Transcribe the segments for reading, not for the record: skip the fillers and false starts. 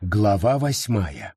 Глава 8.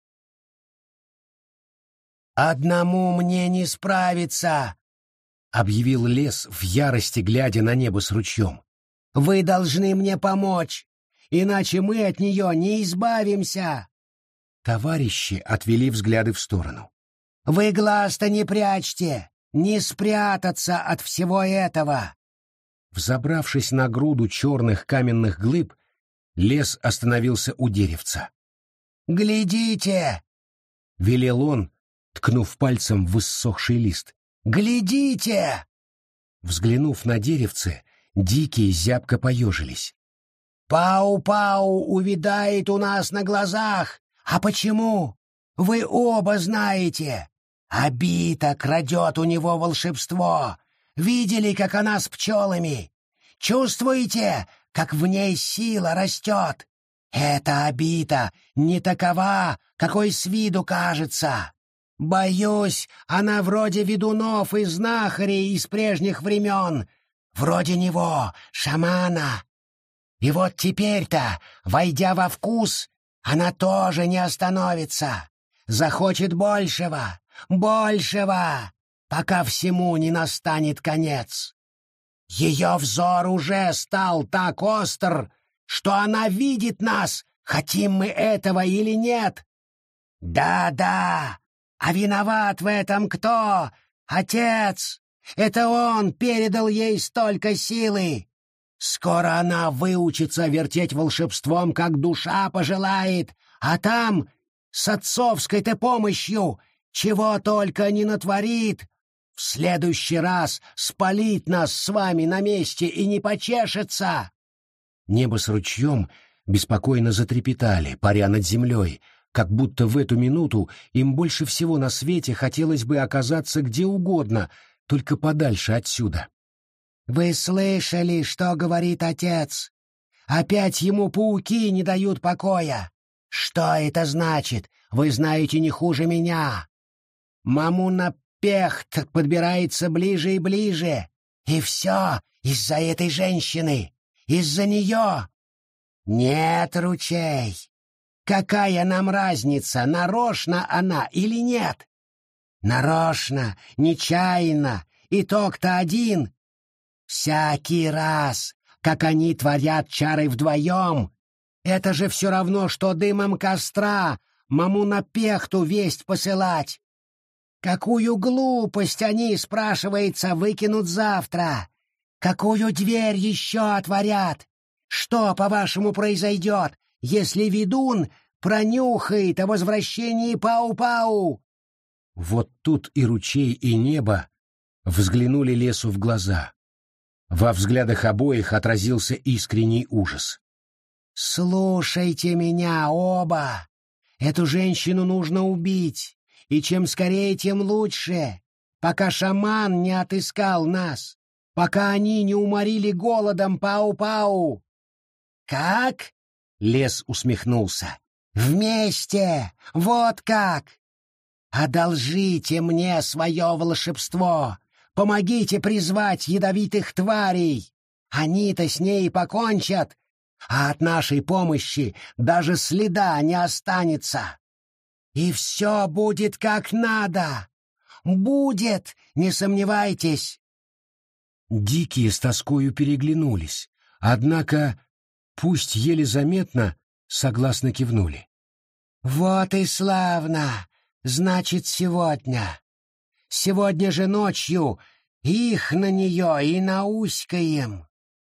«Одному мне не справиться!» — объявил лес в ярости, глядя на небо с ручьем. «Вы должны мне помочь, иначе мы от нее не избавимся!» Товарищи отвели взгляды в сторону. «Вы глаз-то не прячьте! Не спрятаться от всего этого!» Взобравшись на груду черных каменных глыб, лес остановился у деревца. «Глядите!» — велел он, ткнув пальцем в иссохший лист. «Глядите!» Взглянув на деревце, дикие зябко поежились. «Пау-пау увядает у нас на глазах! А почему? Вы оба знаете! Обита крадет у него волшебство! Видели, как она с пчелами? Чувствуете, как в ней сила растет? Эта обита не такова, какой с виду кажется. Боюсь, она вроде ведунов и знахарей из прежних времен, вроде него, шамана. И вот теперь-то, войдя во вкус, она тоже не остановится. Захочет большего, большего, пока всему не настанет конец. Ее взор уже стал так остр, что она видит нас, хотим мы этого или нет. Да-да, а виноват в этом кто? Отец! Это он передал ей столько силы. Скоро она выучится вертеть волшебством, как душа пожелает, а там, с отцовской-то помощью, чего только не натворит. В следующий раз спалит нас с вами на месте и не почешется. Небо с ручьем беспокойно затрепетали, паря над землей, как будто в эту минуту им больше всего на свете хотелось бы оказаться где угодно, только подальше отсюда. «Вы слышали, что говорит отец? Опять ему пауки не дают покоя. Что это значит? Вы знаете не хуже меня. Мамуна Пехт подбирается ближе и ближе. И все из-за этой женщины, из-за нее. Нет, ручей. Какая нам разница, нарочно она или нет? Нарочно, нечаянно, итог-то один. Всякий раз, как они творят чары вдвоем, это же все равно, что дымом костра Мамуна Пехту весть посылать. Какую глупость они, спрашивается, выкинут завтра? Какую дверь еще отворят? Что, по-вашему, произойдет, если ведун пронюхает о возвращении Пау-Пау?» Вот тут и ручей, и небо взглянули лесу в глаза. Во взглядах обоих отразился искренний ужас. «Слушайте меня оба! Эту женщину нужно убить, и чем скорее, тем лучше, пока шаман не отыскал нас, пока они не уморили голодом Пау-Пау». «Как?» — лес усмехнулся. «Вместе! Вот как! Одолжите мне свое волшебство! Помогите призвать ядовитых тварей! Они-то с ней покончат, а от нашей помощи даже следа не останется. И все будет как надо! Будет, не сомневайтесь!» Дикие с тоскою переглянулись, однако, пусть еле заметно, согласно кивнули. «Вот и славно! Значит, сегодня. Сегодня же ночью их на нее и науськаем».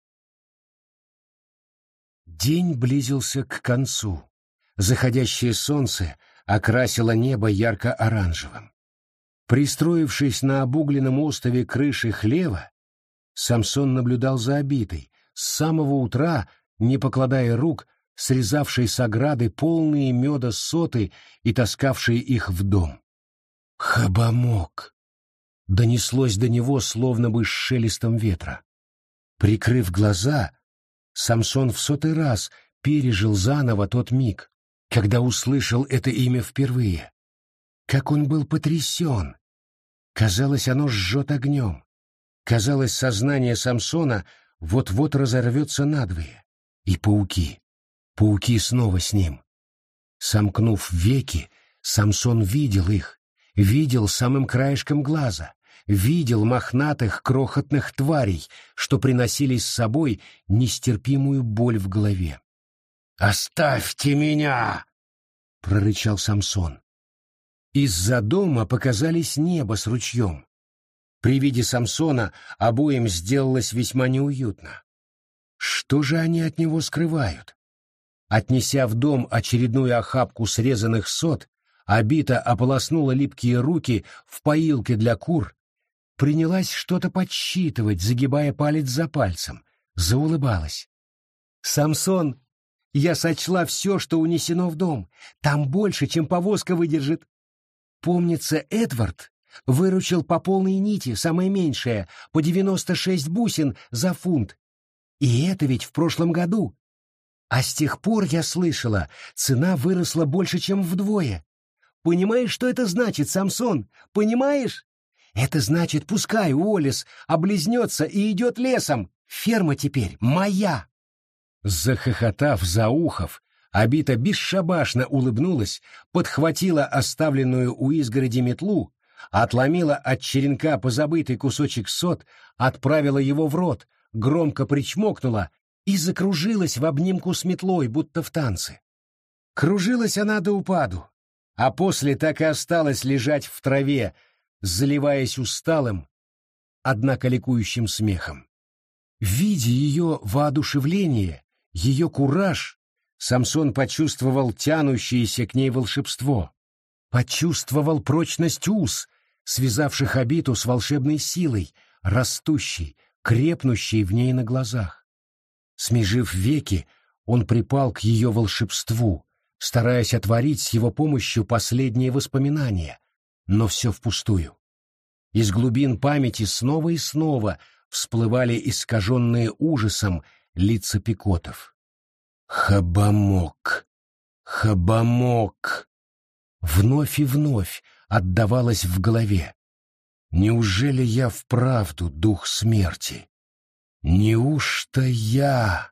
День близился к концу. Заходящее солнце окрасило небо ярко-оранжевым. Пристроившись на обугленном остове крыши хлева, Самсон наблюдал за обитой, с самого утра, не покладая рук, срезавшей с ограды полные меда соты и таскавшей их в дом. «Хабамок!» — донеслось до него словно бы с шелестом ветра. Прикрыв глаза, Самсон в 100-й раз пережил заново тот миг, когда услышал это имя впервые. Как он был потрясен! Казалось, оно жжет огнем. Казалось, сознание Самсона вот-вот разорвется надвое. И пауки снова с ним. Сомкнув веки, Самсон видел их, видел самым краешком глаза, видел мохнатых крохотных тварей, что приносили с собой нестерпимую боль в голове. «Оставьте меня!» — прорычал Самсон. Из-за дома показались небо с ручьем. При виде Самсона обоим сделалось весьма неуютно. Что же они от него скрывают? Отнеся в дом очередную охапку срезанных сот, Абита ополоснула липкие руки в поилке для кур, принялась что-то подсчитывать, загибая палец за пальцем, заулыбалась. «Самсон, я сочла все, что унесено в дом. Там больше, чем повозка выдержит. Помнится, Эдвард выручил по полной нити, самое меньшее, по 96 бусин за фунт. И это ведь в прошлом году. А с тех пор, я слышала, цена выросла больше, чем вдвое. Понимаешь, что это значит, Самсон? Понимаешь? Это значит, пускай Уоллес облизнется и идет лесом. Ферма теперь моя!» Захохотав, заухав, Абита бесшабашно улыбнулась, подхватила оставленную у изгороди метлу, отломила от черенка позабытый кусочек сот, отправила его в рот, громко причмокнула и закружилась в обнимку с метлой, будто в танце. Кружилась она до упаду, а после так и осталась лежать в траве, заливаясь усталым, однако ликующим смехом. Видя ее воодушевление, ее кураж, Самсон почувствовал тянущееся к ней волшебство, почувствовал прочность уз, связавших Абиту с волшебной силой, растущей, крепнущей в ней на глазах. Смежив веки, он припал к ее волшебству, стараясь отворить с его помощью последние воспоминания, но все впустую. Из глубин памяти снова и снова всплывали искаженные ужасом лица пикотов. «Хабамок! Хабамок!» Вновь и вновь отдавалось в голове. «Неужели я вправду дух смерти? Неужто я?»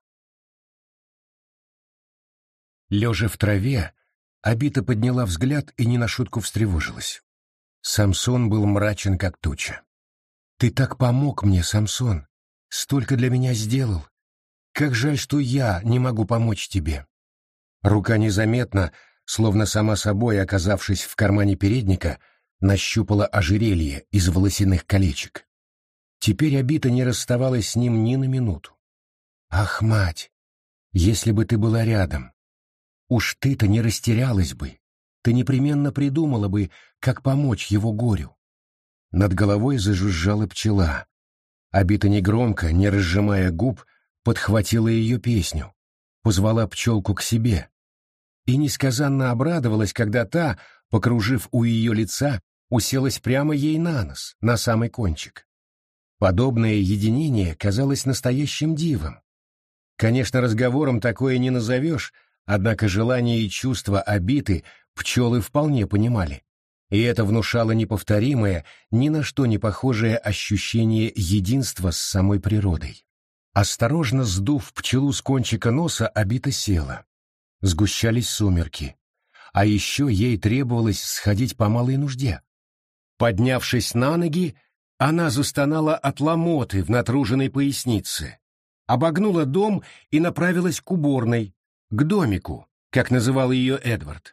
Лежа в траве, Абита подняла взгляд и не на шутку встревожилась. Самсон был мрачен, как туча. «Ты так помог мне, Самсон, столько для меня сделал. Как жаль, что я не могу помочь тебе». Рука незаметно, словно сама собой оказавшись в кармане передника, нащупала ожерелье из волосяных колечек. Теперь Абита не расставалась с ним ни на минуту. «Ах, мать, если бы ты была рядом! Уж ты-то не растерялась бы, ты непременно придумала бы, как помочь его горю». Над головой зажужжала пчела. Абита негромко, не разжимая губ, подхватила ее песню, позвала пчелку к себе и несказанно обрадовалась, когда та, покружив у ее лица, уселась прямо ей на нос, на самый кончик. Подобное единение казалось настоящим дивом. Конечно, разговором такое не назовешь, однако желания и чувства Абиты пчелы вполне понимали, и это внушало неповторимое, ни на что не похожее ощущение единства с самой природой. Осторожно сдув пчелу с кончика носа, Абита села. Сгущались сумерки, а еще ей требовалось сходить по малой нужде. Поднявшись на ноги, она застонала от ломоты в натруженной пояснице, обогнула дом и направилась к уборной, к домику, как называл ее Эдвард.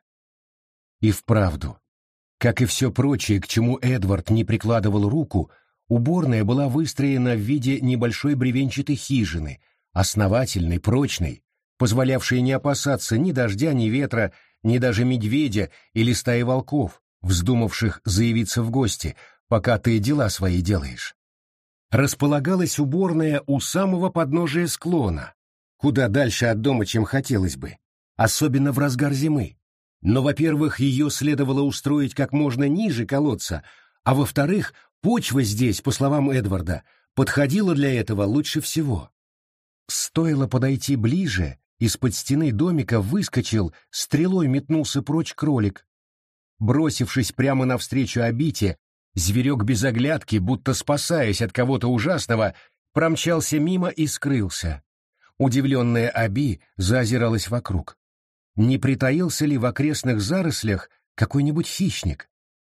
И вправду, как и все прочее, к чему Эдвард не прикладывал руку, уборная была выстроена в виде небольшой бревенчатой хижины, основательной, прочной, позволявшей не опасаться ни дождя, ни ветра, ни даже медведя или стаи волков, вздумавших заявиться в гости, пока ты дела свои делаешь. Располагалась уборная у самого подножия склона, куда дальше от дома, чем хотелось бы, особенно в разгар зимы. Но, во-первых, ее следовало устроить как можно ниже колодца, а во-вторых, почва здесь, по словам Эдварда, подходила для этого лучше всего. Стоило подойти ближе, из-под стены домика выскочил, стрелой метнулся прочь кролик. Бросившись прямо навстречу Абите, зверек без оглядки, будто спасаясь от кого-то ужасного, промчался мимо и скрылся. Удивленная Аби заозиралась вокруг. не притаился ли в окрестных зарослях какой-нибудь хищник.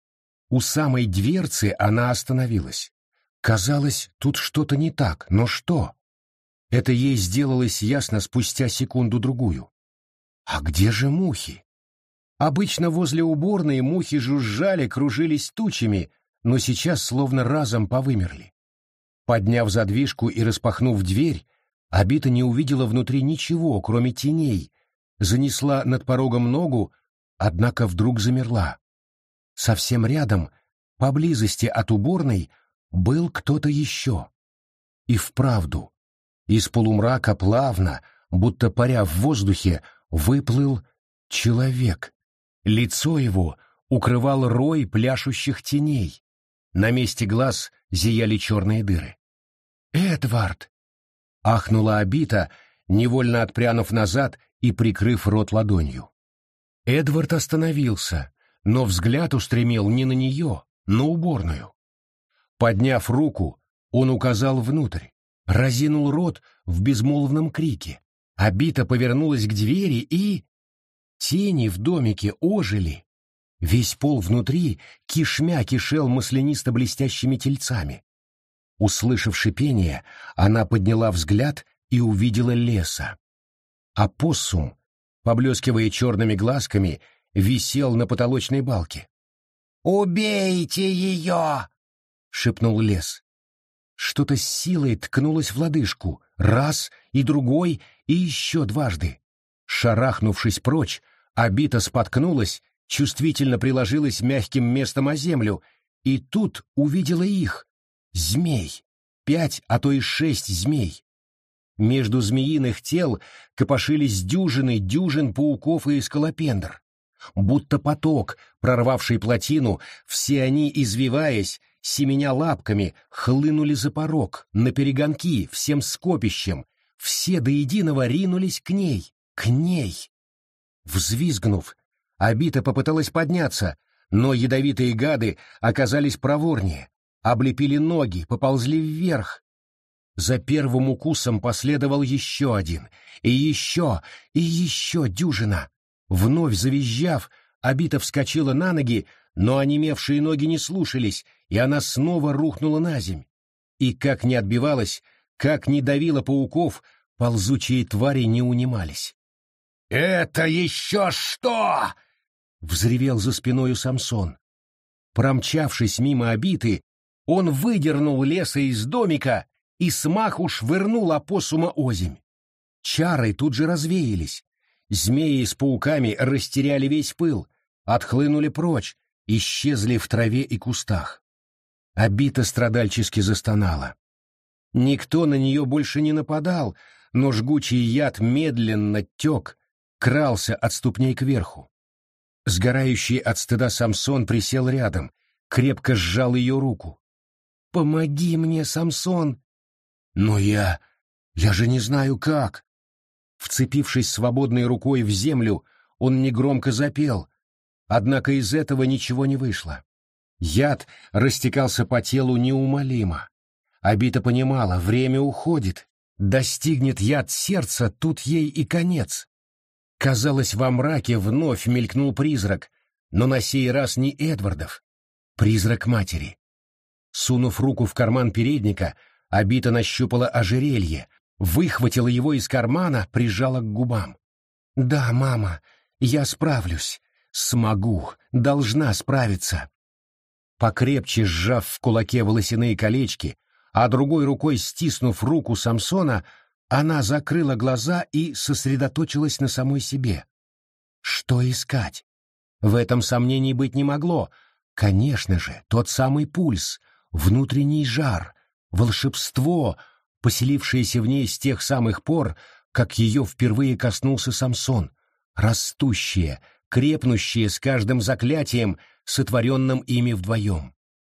У самой дверцы она остановилась. Казалось, тут что-то не так, но что? Это ей сделалось ясно спустя секунду-другую. А где же мухи? Обычно возле уборной мухи жужжали, кружились тучами, но сейчас словно разом повымерли. Подняв задвижку и распахнув дверь, Обита не увидела внутри ничего, кроме теней, занесла над порогом ногу, однако вдруг замерла. Совсем рядом, поблизости от уборной, был кто-то еще. И вправду, из полумрака плавно, будто паря в воздухе, выплыл человек. Лицо его укрывал рой пляшущих теней. На месте глаз зияли черные дыры. «Эдвард!» — ахнула Обита, невольно отпрянув назад и прикрыв рот ладонью. Эдвард остановился, но взгляд устремил не на нее, на уборную. Подняв руку, он указал внутрь, разинул рот в безмолвном крике. Обита повернулась к двери и... Тени в домике ожили. Весь пол внутри кишмя кишел маслянисто-блестящими тельцами. Услышав шипение, она подняла взгляд и увидела леса. Опоссум, поблескивая черными глазками, висел на потолочной балке. «Убейте ее!» — шепнул лес. Что-то с силой ткнулось в лодыжку, раз и другой, и еще дважды. Шарахнувшись прочь, Обита споткнулась, чувствительно приложилась мягким местом о землю, и тут увидела их, змей, 5, а то и 6 змей. Между змеиных тел копошились дюжин пауков и скалопендр. Будто поток, прорвавший плотину, все они, извиваясь, семеня лапками, хлынули за порог, на перегонки, всем скопищем, все до единого ринулись к ней. Взвизгнув, Обита попыталась подняться, но ядовитые гады оказались проворнее, облепили ноги, поползли вверх. За первым укусом последовал еще один, и еще дюжина. Вновь завизжав, Обита вскочила на ноги, но онемевшие ноги не слушались, и она снова рухнула на земь. И как ни отбивалась, как ни давила пауков, ползучие твари не унимались. «Это еще что?» — взревел за спиною Самсон. Промчавшись мимо Обиты, он выдернул леса из домика и смаху швырнул опоссума озимь. Чары тут же развеялись. Змеи с пауками растеряли весь пыл, отхлынули прочь, исчезли в траве и кустах. Обита страдальчески застонала. Никто на нее больше не нападал, но жгучий яд медленно тек, крался от ступней кверху. Сгорающий от стыда Самсон присел рядом, крепко сжал ее руку. «Помоги мне, Самсон!» «Но я же не знаю как!» Вцепившись свободной рукой в землю, он негромко запел, однако из этого ничего не вышло. Яд растекался по телу неумолимо. Обита понимала, время уходит, достигнет яд сердца, тут ей и конец. Казалось, во мраке вновь мелькнул призрак, но на сей раз не Эдвардов, призрак матери. Сунув руку в карман передника, Обита нащупала ожерелье, выхватила его из кармана, прижала к губам. «Да, мама, я справлюсь. Смогу, должна справиться». Покрепче сжав в кулаке волосяные колечки, а другой рукой стиснув руку Самсона, она закрыла глаза и сосредоточилась на самой себе. Что искать? В этом сомнений быть не могло. Конечно же, тот самый пульс, внутренний жар, волшебство, поселившееся в ней с тех самых пор, как ее впервые коснулся Самсон, растущее, крепнущее с каждым заклятием, сотворенным ими вдвоем.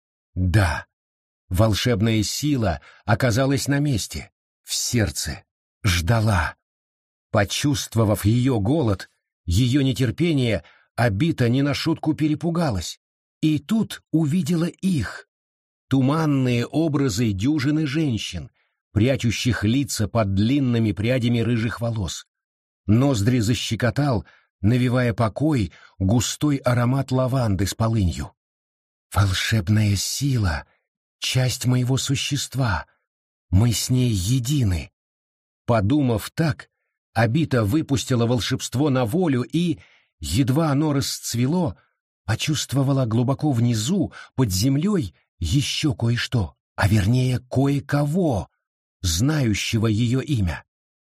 Да, волшебная сила оказалась на месте, в сердце, ждала. Почувствовав ее голод, ее нетерпение, Обита не на шутку перепугалась. И тут увидела их. Туманные образы дюжины женщин, прячущих лица под длинными прядями рыжих волос. Ноздри защекотал, навевая покой густой аромат лаванды с полынью. «Волшебная сила — часть моего существа. Мы с ней едины». Подумав так, Обита выпустила волшебство на волю и, едва оно расцвело, почувствовала глубоко внизу, под землей, еще кое-что, а вернее кое-кого, знающего ее имя.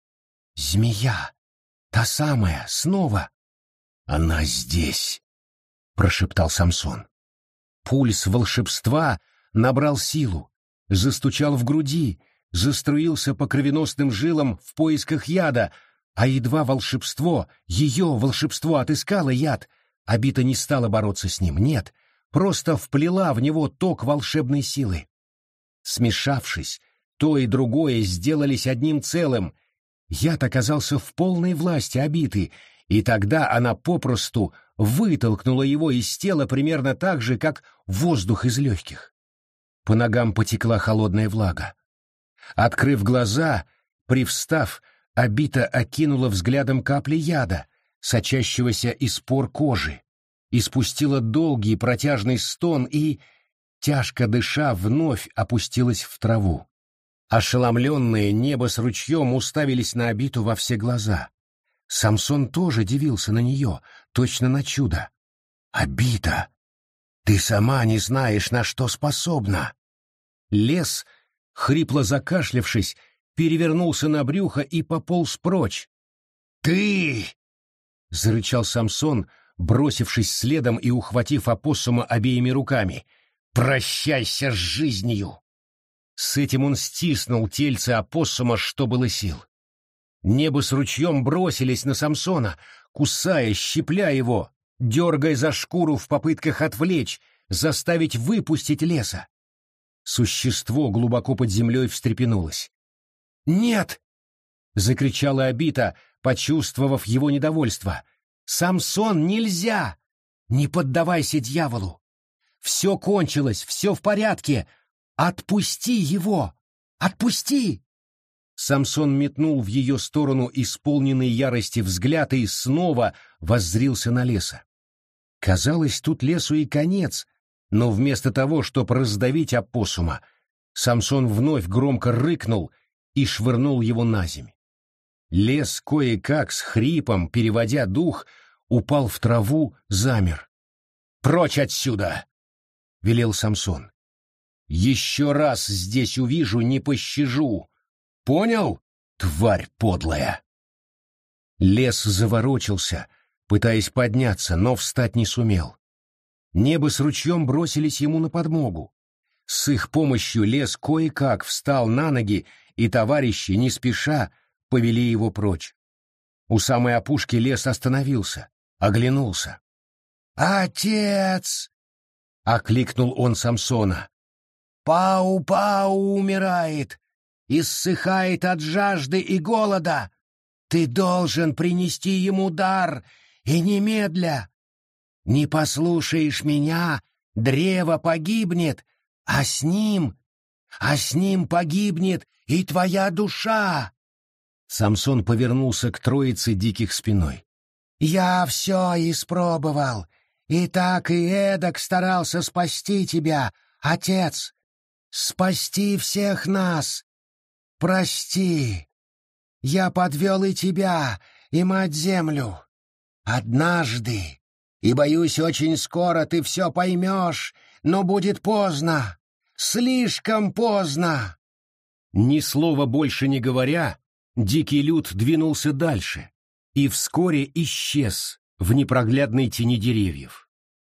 «Змея! Та самая, снова!» «Она здесь!» — прошептал Самсон. Пульс волшебства набрал силу, застучал в груди, заструился по кровеносным жилам в поисках яда, а едва волшебство, ее волшебство отыскало яд, Обита не стала бороться с ним, нет, просто вплела в него ток волшебной силы. Смешавшись, то и другое сделались одним целым. Яд оказался в полной власти Обиты, и тогда она попросту вытолкнула его из тела примерно так же, как воздух из легких. По ногам потекла холодная влага. Открыв глаза, привстав, Обита окинула взглядом капли яда, сочащегося из пор кожи, испустила долгий протяжный стон и, тяжко дыша, вновь опустилась в траву. Ошеломленные небо с ручьем уставились на Обиту во все глаза. Самсон тоже дивился на нее, точно на чудо. «Обита, ты сама не знаешь, на что способна!» Лес, хрипло закашлявшись, перевернулся на брюхо и пополз прочь. «Ты!» — зарычал Самсон, бросившись следом и ухватив опоссума обеими руками. «Прощайся с жизнью!» С этим он стиснул тельце опоссума, что было сил. Небо с ручьем бросились на Самсона, кусая, щипля его, дергая за шкуру в попытках отвлечь, заставить выпустить леса. Существо глубоко под землей встрепенулось. «Нет!» — закричала Обита, почувствовав его недовольство. «Самсон, нельзя! Не поддавайся дьяволу! Все кончилось, все в порядке! Отпусти его! Отпусти!» Самсон метнул в ее сторону исполненный ярости взгляд и снова воззрился на леса. Казалось, тут лесу и конец, но вместо того, чтобы раздавить опоссума, Самсон вновь громко рыкнул и швырнул его на земь. Лес кое-как с хрипом, переводя дух, упал в траву, замер. «Прочь отсюда!» — велел Самсон. «Еще раз здесь увижу, не пощажу. Понял, тварь подлая?» Лес заворочился, пытаясь подняться, но встать не сумел. Небо с ручьем бросились ему на подмогу. С их помощью лес кое-как встал на ноги, и товарищи, не спеша, повели его прочь. У самой опушки лес остановился, оглянулся. «Отец!» — окликнул он Самсона. «Пау-пау умирает, иссыхает от жажды и голода. Ты должен принести ему дар, и немедля. Не послушаешь меня, древо погибнет, а с ним погибнет и твоя душа!» Самсон повернулся к троице диких спиной. «Я все испробовал, и так и эдак старался спасти тебя, отец, спасти всех нас. Прости, я подвел и тебя, и мать-землю. Однажды, и, боюсь, очень скоро ты все поймешь, но будет поздно, слишком поздно». Ни слова больше не говоря, дикий люд двинулся дальше и вскоре исчез в непроглядной тени деревьев.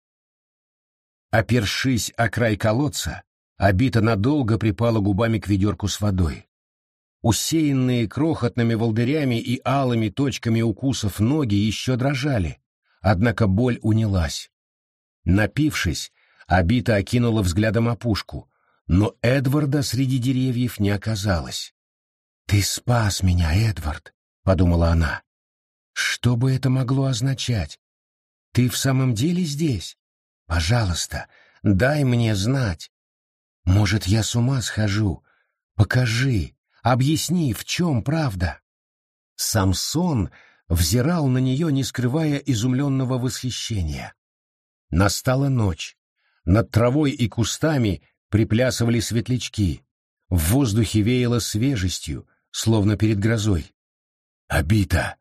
Опершись о край колодца, Обита надолго припала губами к ведерку с водой. Усеянные крохотными волдырями и алыми точками укусов ноги еще дрожали, однако боль унялась. Напившись, Обита окинула взглядом опушку, но Эдварда среди деревьев не оказалось. «Ты спас меня, Эдвард», — подумала она. «Что бы это могло означать? Ты в самом деле здесь? Пожалуйста, дай мне знать. Может, я с ума схожу? Покажи, объясни, в чем правда». Самсон взирал на нее, не скрывая изумленного восхищения. Настала ночь. Над травой и кустами приплясывали светлячки. В воздухе веяло свежестью, словно перед грозой. «Абита!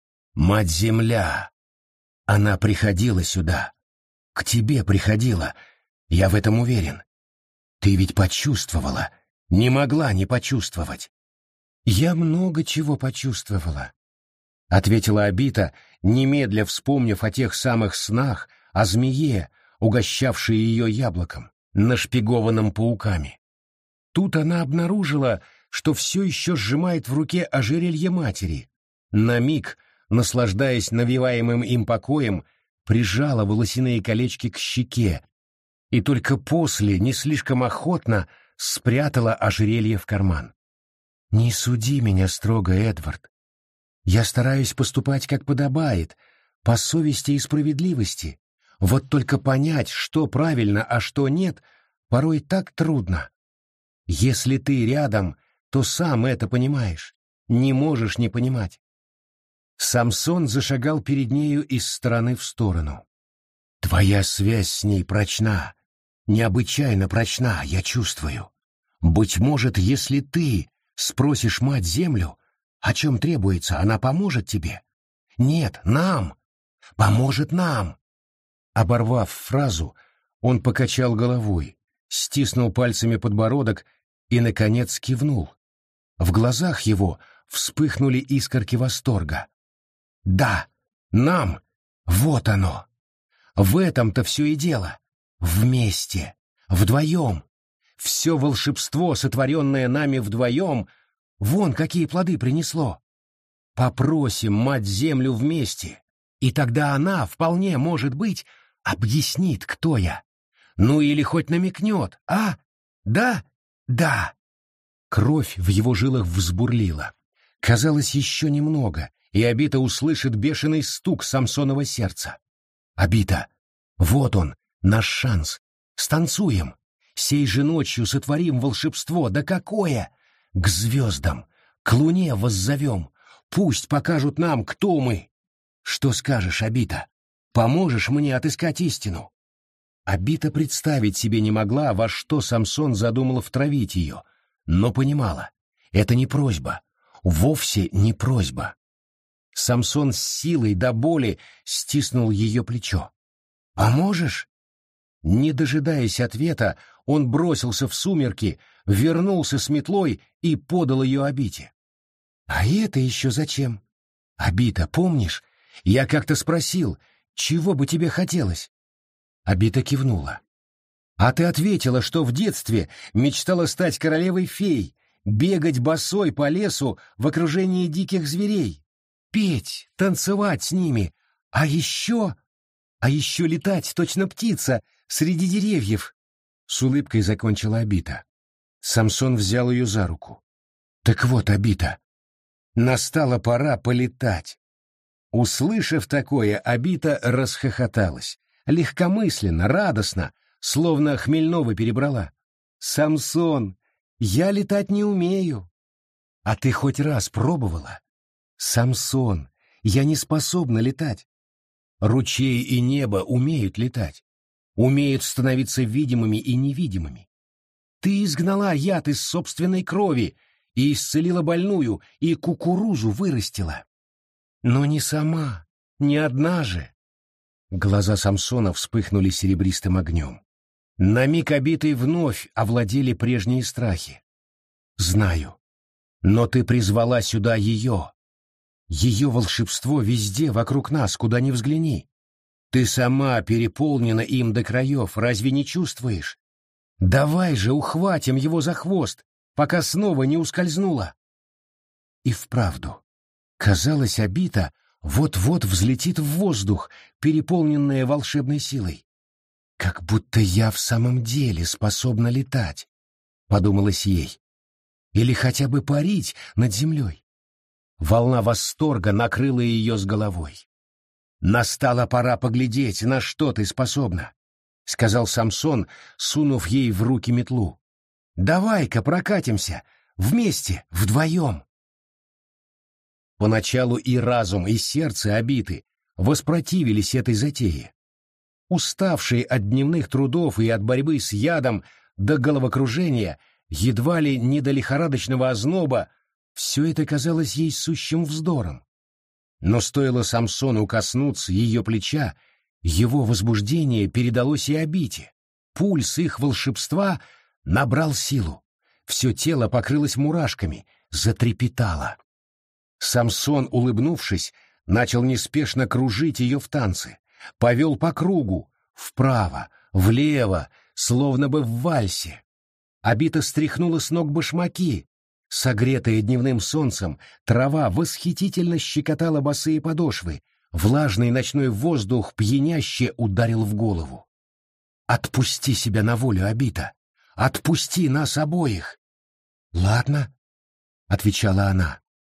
Мать-Земля! Она приходила сюда. К тебе приходила. Я в этом уверен. Ты ведь почувствовала. Не могла не почувствовать». «Я много чего почувствовала», — ответила Абита, немедля вспомнив о тех самых снах, о змее, угощавшей ее яблоком, нашпигованном пауками. Тут она обнаружила, что все еще сжимает в руке ожерелье матери. На миг, наслаждаясь навеваемым им покоем, прижала волосяные колечки к щеке и только после, не слишком охотно, спрятала ожерелье в карман. «Не суди меня строго, Эдвард. Я стараюсь поступать, как подобает, по совести и справедливости. Вот только понять, что правильно, а что нет, порой так трудно. Если ты рядом, то сам это понимаешь, не можешь не понимать». Самсон зашагал перед нею из стороны в сторону. «Твоя связь с ней прочна, необычайно прочна, я чувствую. Быть может, если ты спросишь мать-землю, о чем требуется, она поможет тебе? Нет, нам! Поможет нам!» Оборвав фразу, он покачал головой, стиснул пальцами подбородок и, наконец, кивнул. В глазах его вспыхнули искорки восторга. «Да, нам! Вот оно! В этом-то все и дело! Вместе! Вдвоем! Все волшебство, сотворенное нами вдвоем, вон какие плоды принесло! Попросим мать-землю вместе, и тогда она, вполне может быть, объяснит, кто я. Ну или хоть намекнет, а? Да? Да!» Кровь в его жилах взбурлила. Казалось, еще немного, и Абита услышит бешеный стук Самсонова сердца. «Абита, вот он, наш шанс. Станцуем. Сей же ночью сотворим волшебство. Да какое! К звездам, к луне воззовем. Пусть покажут нам, кто мы. Что скажешь, Абита? Поможешь мне отыскать истину?» Абита представить себе не могла, во что Самсон задумал втравить ее, но понимала, это не просьба, вовсе не просьба. Самсон с силой до боли стиснул ее плечо. «Поможешь?» Не дожидаясь ответа, он бросился в сумерки, вернулся с метлой и подал ее Абите. «А это еще зачем? Абита, помнишь, я как-то спросил, чего бы тебе хотелось?» Абита кивнула. «А ты ответила, что в детстве мечтала стать королевой фей, бегать босой по лесу в окружении диких зверей, петь, танцевать с ними, а еще летать, точно птица, среди деревьев». С улыбкой закончила Абита. Самсон взял ее за руку. «Так вот, Абита, настала пора полетать». Услышав такое, Абита расхохоталась. Легкомысленно, радостно, словно хмельного перебрала. «Самсон, я летать не умею». «А ты хоть раз пробовала?» «Самсон, я не способна летать». Ручей и небо умеют летать, умеют становиться видимыми и невидимыми. Ты изгнала яд из собственной крови и исцелила больную, и кукурузу вырастила. Но не сама, не одна же. Глаза Самсона вспыхнули серебристым огнем. На миг Абитой вновь овладели прежние страхи. «Знаю, но ты призвала сюда ее. Ее волшебство везде вокруг нас, куда ни взгляни. Ты сама переполнена им до краев, разве не чувствуешь? Давай же ухватим его за хвост, пока снова не ускользнула». И вправду, казалось, Абита вот-вот взлетит в воздух, переполненная волшебной силой. «Как будто я в самом деле способна летать», — подумалось ей. «Или хотя бы парить над землей». Волна восторга накрыла ее с головой. «Настала пора поглядеть, на что ты способна», — сказал Самсон, сунув ей в руки метлу. «Давай-ка прокатимся, вместе, вдвоем». Поначалу и разум, и сердце Абиты воспротивились этой затее. Уставшие от дневных трудов и от борьбы с ядом до головокружения, едва ли не до лихорадочного озноба, все это казалось ей сущим вздором. Но стоило Самсону коснуться ее плеча, его возбуждение передалось и Абите. Пульс их волшебства набрал силу. Все тело покрылось мурашками, затрепетало. Самсон, улыбнувшись, начал неспешно кружить ее в танце, повел по кругу, вправо, влево, словно бы в вальсе. Абита стряхнула с ног башмаки. Согретая дневным солнцем, трава восхитительно щекотала босые подошвы, влажный ночной воздух пьяняще ударил в голову. «Отпусти себя на волю, Абита! Отпусти нас обоих!» «Ладно», — отвечала она.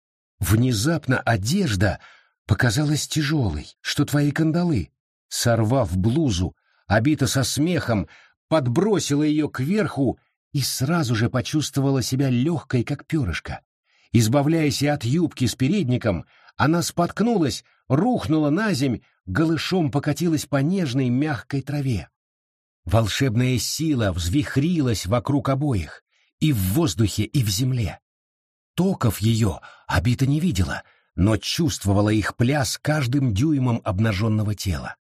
Внезапно одежда показалась тяжелой, что твои кандалы. Сорвав блузу, Абита со смехом подбросила ее кверху и сразу же почувствовала себя легкой, как перышко. Избавляясь от юбки с передником, она споткнулась, рухнула наземь, голышом покатилась по нежной мягкой траве. Волшебная сила взвихрилась вокруг обоих, и в воздухе, и в земле. Токов ее Абита не видела, но чувствовала их пляс каждым дюймом обнаженного тела.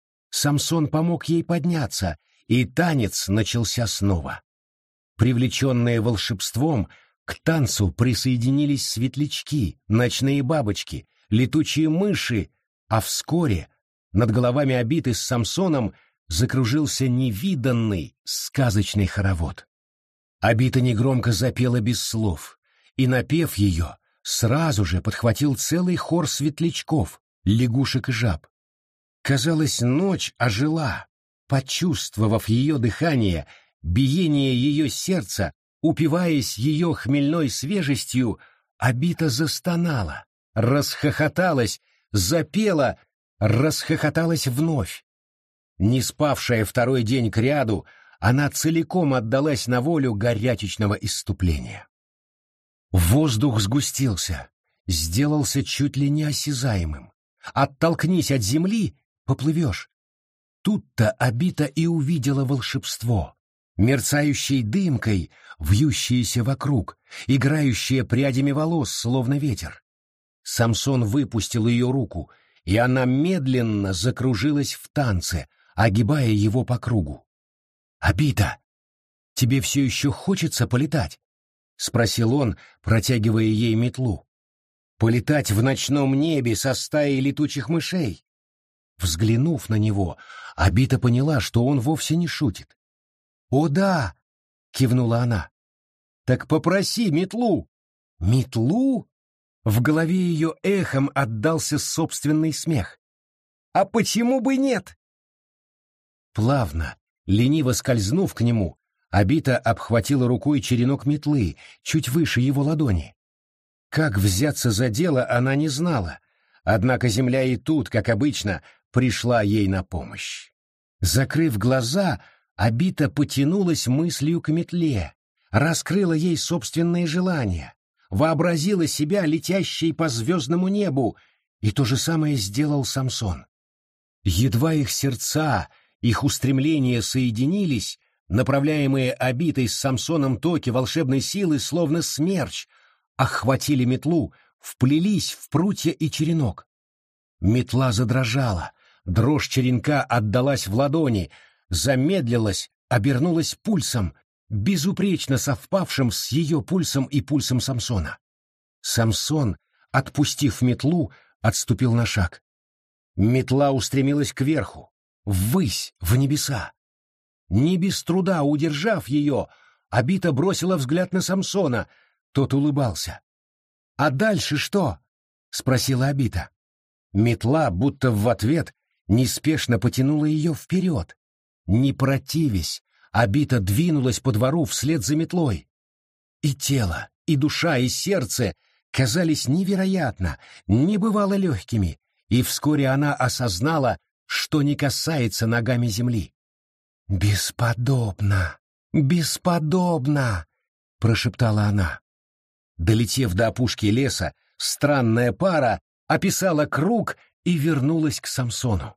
Самсон помог ей подняться, и танец начался снова. Привлеченные волшебством, к танцу присоединились светлячки, ночные бабочки, летучие мыши, а вскоре над головами Абиты с Самсоном закружился невиданный сказочный хоровод. Абита негромко запела без слов, и, напев ее, сразу же подхватил целый хор светлячков, лягушек и жаб. Казалось, ночь ожила, почувствовав ее дыхание, биение ее сердца, упиваясь ее хмельной свежестью, Абита застонала, расхохоталась, запела, расхохоталась вновь. Не спавшая второй день кряду, она целиком отдалась на волю горячечного исступления. Воздух сгустился, сделался чуть ли не осязаемым. Оттолкнись от земли — поплывешь. Тут-то Абита и увидела волшебство, мерцающей дымкой, вьющееся вокруг, играющее прядями волос, словно ветер. Самсон выпустил ее руку, и она медленно закружилась в танце, огибая его по кругу. «Абита, тебе все еще хочется полетать?» — спросил он, протягивая ей метлу. «Полетать в ночном небе со стаей летучих мышей?» Взглянув на него, Абита поняла, что он вовсе не шутит. «О да!» — кивнула она. «Так попроси метлу!» «Метлу?» В голове ее эхом отдался собственный смех. «А почему бы нет?» Плавно, лениво скользнув к нему, Абита обхватила рукой черенок метлы, чуть выше его ладони. Как взяться за дело, она не знала, однако земля и тут, как обычно, пришла ей на помощь. Закрыв глаза, Абита потянулась мыслью к метле, раскрыла ей собственные желания, вообразила себя летящей по звездному небу, и то же самое сделал Самсон. Едва их сердца, их устремления соединились, направляемые Абитой с Самсоном токи волшебной силы, словно смерч, охватили метлу, вплелись в прутья и черенок. Метла задрожала, дрожь черенка отдалась в ладони, замедлилась, обернулась пульсом, безупречно совпавшим с ее пульсом и пульсом Самсона. Самсон, отпустив метлу, отступил на шаг. Метла устремилась кверху, ввысь, в небеса. Не без труда удержав ее, Абита бросила взгляд на Самсона, тот улыбался. «А дальше что?» — спросила Абита. Метла, будто в ответ, неспешно потянула ее вперед. Не противясь, Абита двинулась по двору вслед за метлой. И тело, и душа, и сердце казались невероятно, небывало легкими, и вскоре она осознала, что не касается ногами земли. «Бесподобно! Бесподобно!» — прошептала она. Долетев до опушки леса, Странная пара описала круг и вернулась к Самсону.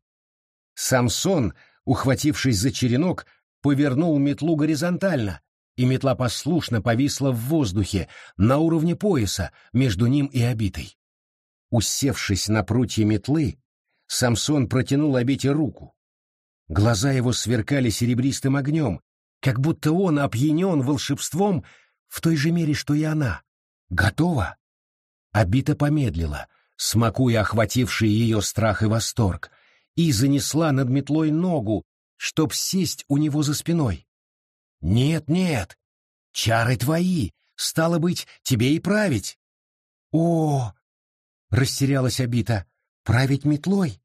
Самсон, ухватившись за черенок, повернул метлу горизонтально, и метла послушно повисла в воздухе на уровне пояса между ним и обитой. Усевшись на прутье метлы, Самсон протянул обите руку. Глаза его сверкали серебристым огнем, как будто он опьянен волшебством в той же мере, что и она. «Готово?» Обита помедлила, смакуя охвативший ее страх и восторг, и занесла над метлой ногу, чтоб сесть у него за спиной. «Нет, нет, чары твои, стало быть, тебе и править». «О!» — растерялась Обита. «Править метлой?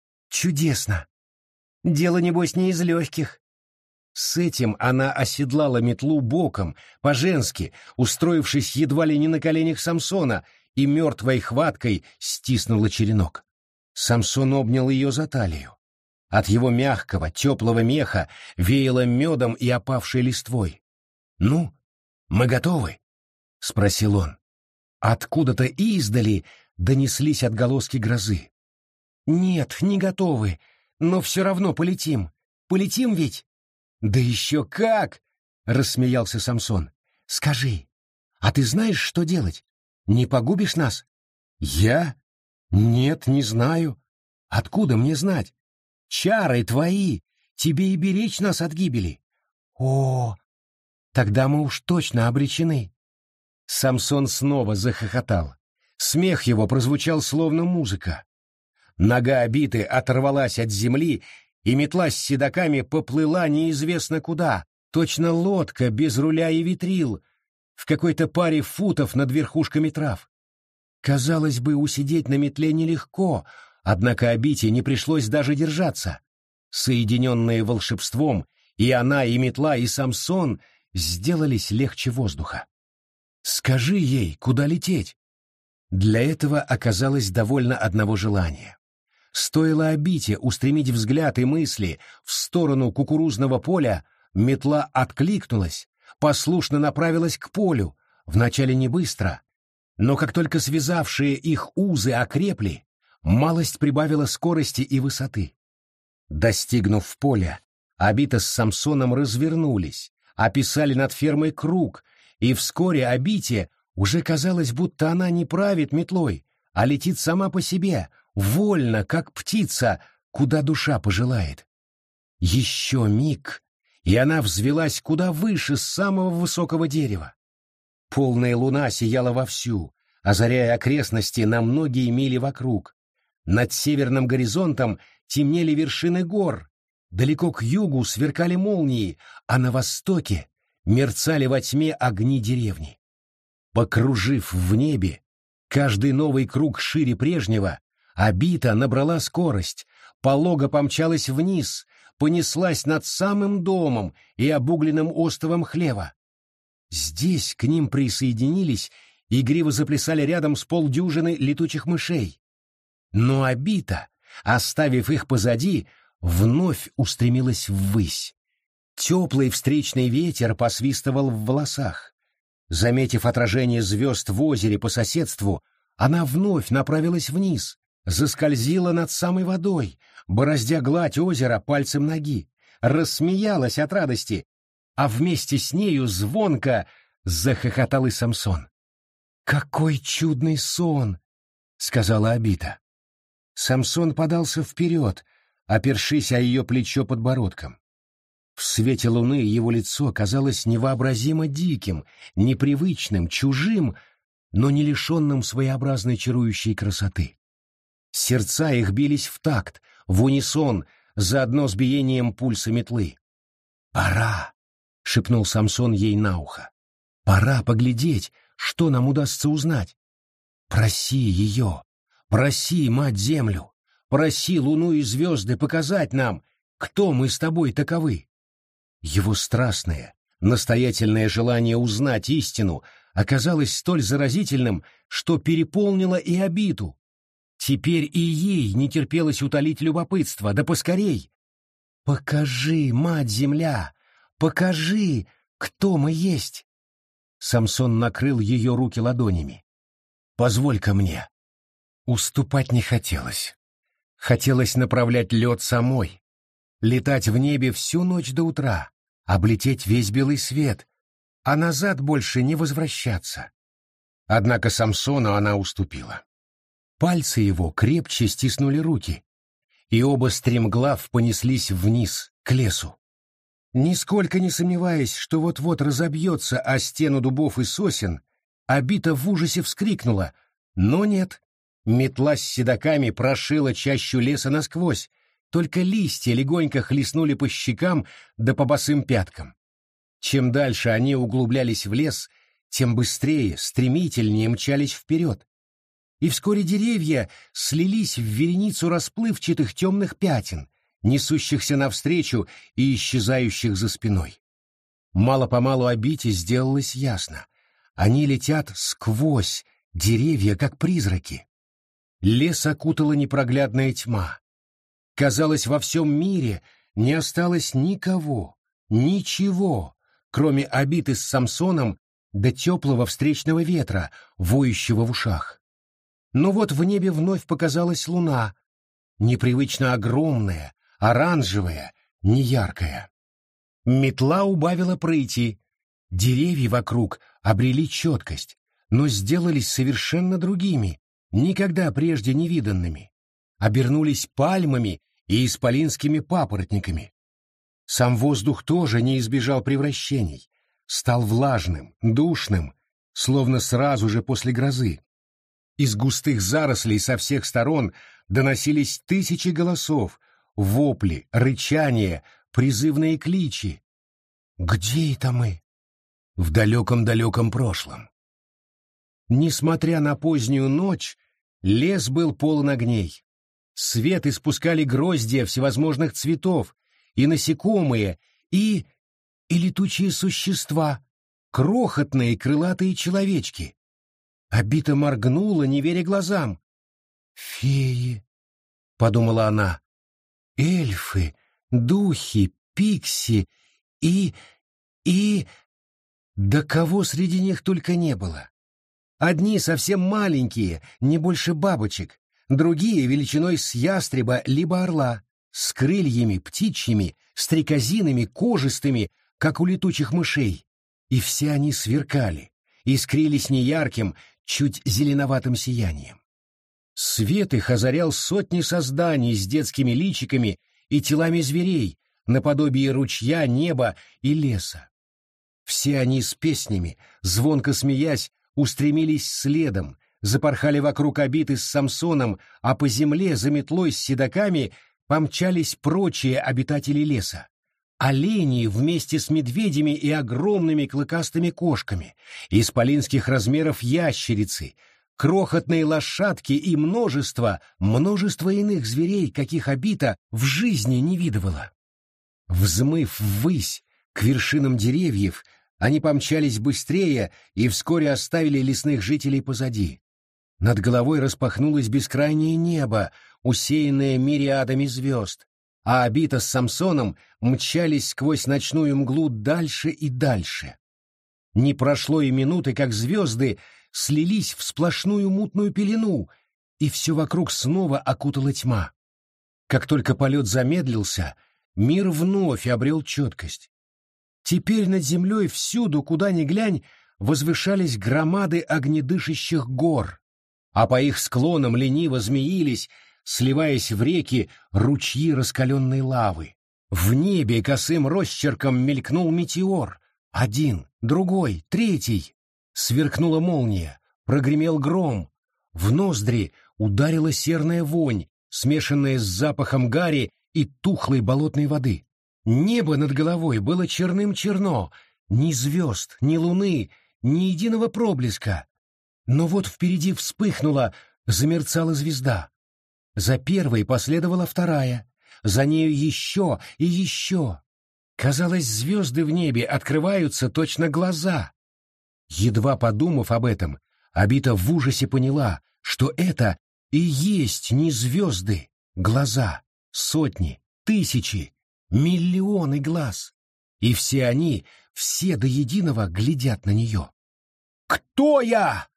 Чудесно! Дело, небось, не из легких». С этим она оседлала метлу боком, по-женски, устроившись едва ли не на коленях Самсона, и мертвой хваткой стиснула черенок. Самсон обнял ее за талию. От его мягкого, теплого меха веяло медом и опавшей листвой. «Ну, мы готовы?» — спросил он. Откуда-то издали донеслись отголоски грозы. «Нет, не готовы, но все равно полетим. Полетим ведь?» «Да еще как!» — рассмеялся Самсон. «Скажи, а ты знаешь, что делать? Не погубишь нас?» «Я? Нет, не знаю. Откуда мне знать? Чары твои, тебе и беречь нас от гибели». «О, тогда мы уж точно обречены». Самсон снова захохотал. Смех его прозвучал словно музыка. Нога Обиты оторвалась от земли, и метла с седаками поплыла неизвестно куда, точно лодка без руля и ветрил, в какой-то паре футов над верхушками трав. Казалось бы, усидеть на метле нелегко, однако Обите не пришлось даже держаться. Соединенные волшебством, и она, и метла, и Самсон сделались легче воздуха. «Скажи ей, куда лететь?» Для этого оказалось довольно одного желания. Стоило Обите устремить взгляд и мысли в сторону кукурузного поля, метла откликнулась, послушно направилась к полю, вначале не быстро, но как только связавшие их узы окрепли, малость прибавила скорости и высоты. Достигнув поля, Обита с Самсоном развернулись, описали над фермой круг, и вскоре Обите уже казалось, будто она не правит метлой, а летит сама по себе, вольно, как птица, куда душа пожелает. Еще миг, и она взвелась куда выше самого высокого дерева. Полная луна сияла вовсю, озаряя окрестности на многие мили вокруг. Над северным горизонтом темнели вершины гор, далеко к югу сверкали молнии, а на востоке мерцали во тьме огни деревни. Покружив в небе, каждый новый круг шире прежнего, Обита набрала скорость, полого помчалась вниз, понеслась над самым домом и обугленным островом хлева. Здесь к ним присоединились, игриво заплясали рядом с полдюжины летучих мышей. Но Обита, оставив их позади, вновь устремилась ввысь. Теплый встречный ветер посвистывал в волосах. Заметив отражение звезд в озере по соседству, она вновь направилась вниз, заскользила над самой водой, бороздя гладь озера пальцем ноги, рассмеялась от радости, а вместе с нею звонко захохотал и Самсон. «Какой чудный сон!» — сказала Обита. Самсон подался вперед, опершись о ее плечо подбородком. В свете луны его лицо казалось невообразимо диким, непривычным, чужим, но не лишенным своеобразной чарующей красоты. Сердца их бились в такт, в унисон, заодно с биением пульса метлы. «Пора!» — шепнул Самсон ей на ухо. «Пора поглядеть, что нам удастся узнать. Проси ее, проси, мать-землю, проси луну и звезды показать нам, кто мы с тобой таковы». Его страстное, настоятельное желание узнать истину оказалось столь заразительным, что переполнило и Обиту. Теперь и ей не терпелось утолить любопытство, да поскорей. «Покажи, мать-земля, покажи, кто мы есть!» Самсон накрыл ее руки ладонями. позволь-ка мне». Уступать не хотелось. Хотелось направлять лед самой, летать в небе всю ночь до утра, облететь весь белый свет, а назад больше не возвращаться. Однако Самсону она уступила. Пальцы его крепче стиснули руки, и оба стремглав понеслись вниз, к лесу. Нисколько не сомневаясь, что вот-вот разобьется о стену дубов и сосен, Обита в ужасе вскрикнула, но нет. Метла с седаками прошила чащу леса насквозь, только листья легонько хлестнули по щекам да по босым пяткам. Чем дальше они углублялись в лес, тем быстрее, стремительнее мчались вперед. И вскоре деревья слились в вереницу расплывчатых темных пятен, несущихся навстречу и исчезающих за спиной. Мало-помалу Обите сделалось ясно. Они летят сквозь деревья, как призраки. Лес окутала непроглядная тьма. Казалось, во всем мире не осталось никого, ничего, кроме Обиты с Самсоном да теплого встречного ветра, воющего в ушах. Но вот в небе вновь показалась луна, непривычно огромная, оранжевая, неяркая. Метла убавила прыти. Деревья вокруг обрели четкость, но сделались совершенно другими, никогда прежде не виданными. Обернулись пальмами и исполинскими папоротниками. Сам воздух тоже не избежал превращений, стал влажным, душным, словно сразу же после грозы. Из густых зарослей со всех сторон доносились тысячи голосов, вопли, рычания, призывные кличи. Где это мы? В далеком-далеком прошлом. Несмотря на позднюю ночь, лес был полон огней. Свет испускали гроздья всевозможных цветов, и насекомые, и летучие существа, крохотные крылатые человечки. Обита моргнула, не веря глазам. «Феи», — подумала она, — «эльфы, духи, пикси и... Да кого среди них только не было. Одни совсем маленькие, не больше бабочек, другие величиной с ястреба либо орла, с крыльями птичьими, стрекозиными, кожистыми, как у летучих мышей. И все они сверкали, искрились неярким, чуть зеленоватым сиянием. Свет их озарял сотни созданий с детскими личиками и телами зверей, наподобие ручья, неба и леса. Все они с песнями, звонко смеясь, устремились следом, запорхали вокруг Обиты с Самсоном, а по земле за метлой с седаками помчались прочие обитатели леса. Олени вместе с медведями и огромными клыкастыми кошками, исполинских размеров ящерицы, крохотные лошадки и множество иных зверей, каких Обита в жизни не видывала. Взмыв ввысь к вершинам деревьев, они помчались быстрее и вскоре оставили лесных жителей позади. Над головой распахнулось бескрайнее небо, усеянное мириадами звезд, а Обита с Самсоном мчались сквозь ночную мглу дальше и дальше. Не прошло и минуты, как звезды слились в сплошную мутную пелену, и все вокруг снова окутала тьма. Как только полет замедлился, мир вновь обрел четкость. Теперь над землей всюду, куда ни глянь, возвышались громады огнедышащих гор, а по их склонам лениво змеились, сливаясь в реки, ручьи раскаленной лавы. В небе косым росчерком мелькнул метеор. Один, другой, третий. Сверкнула молния, прогремел гром. В ноздри ударила серная вонь, смешанная с запахом гари и тухлой болотной воды. Небо над головой было черным-черно, ни звезд, ни луны, ни единого проблеска. Но вот впереди вспыхнула, замерцала звезда. За первой последовала вторая, за нею еще и еще. Казалось, звезды в небе открываются точно глаза. Едва подумав об этом, Обита в ужасе поняла, что это и есть не звезды, глаза, сотни, тысячи, миллионы глаз, и все они, все до единого глядят на нее. «Кто я?»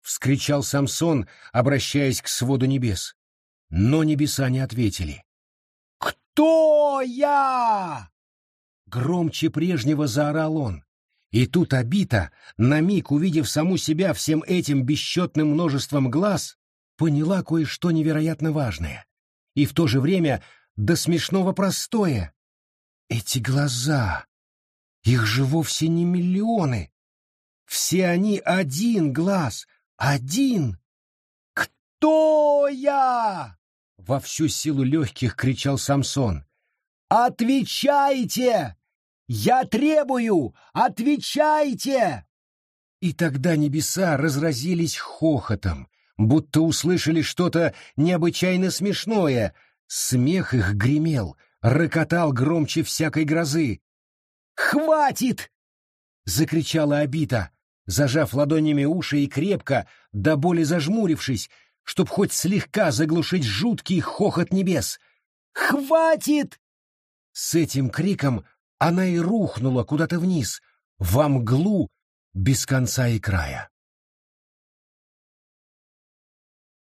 вскричал Самсон, обращаясь к своду небес. Но небеса не ответили. «Кто я?» Громче прежнего заорал он. И тут Абита, на миг увидев саму себя всем этим бесчетным множеством глаз, поняла кое-что невероятно важное и в то же время до смешного простое. Эти глаза, их же вовсе не миллионы. Все они один глаз, один. «Кто я?» — во всю силу легких кричал Самсон. «Отвечайте! Я требую! Отвечайте!» И тогда небеса разразились хохотом, будто услышали что-то необычайно смешное. Смех их гремел, рокотал громче всякой грозы. «Хватит!» — закричала Абита, зажав ладонями уши и крепко, до боли зажмурившись, чтоб хоть слегка заглушить жуткий хохот небес. «Хватит!» С этим криком она и рухнула куда-то вниз, во мглу без конца и края.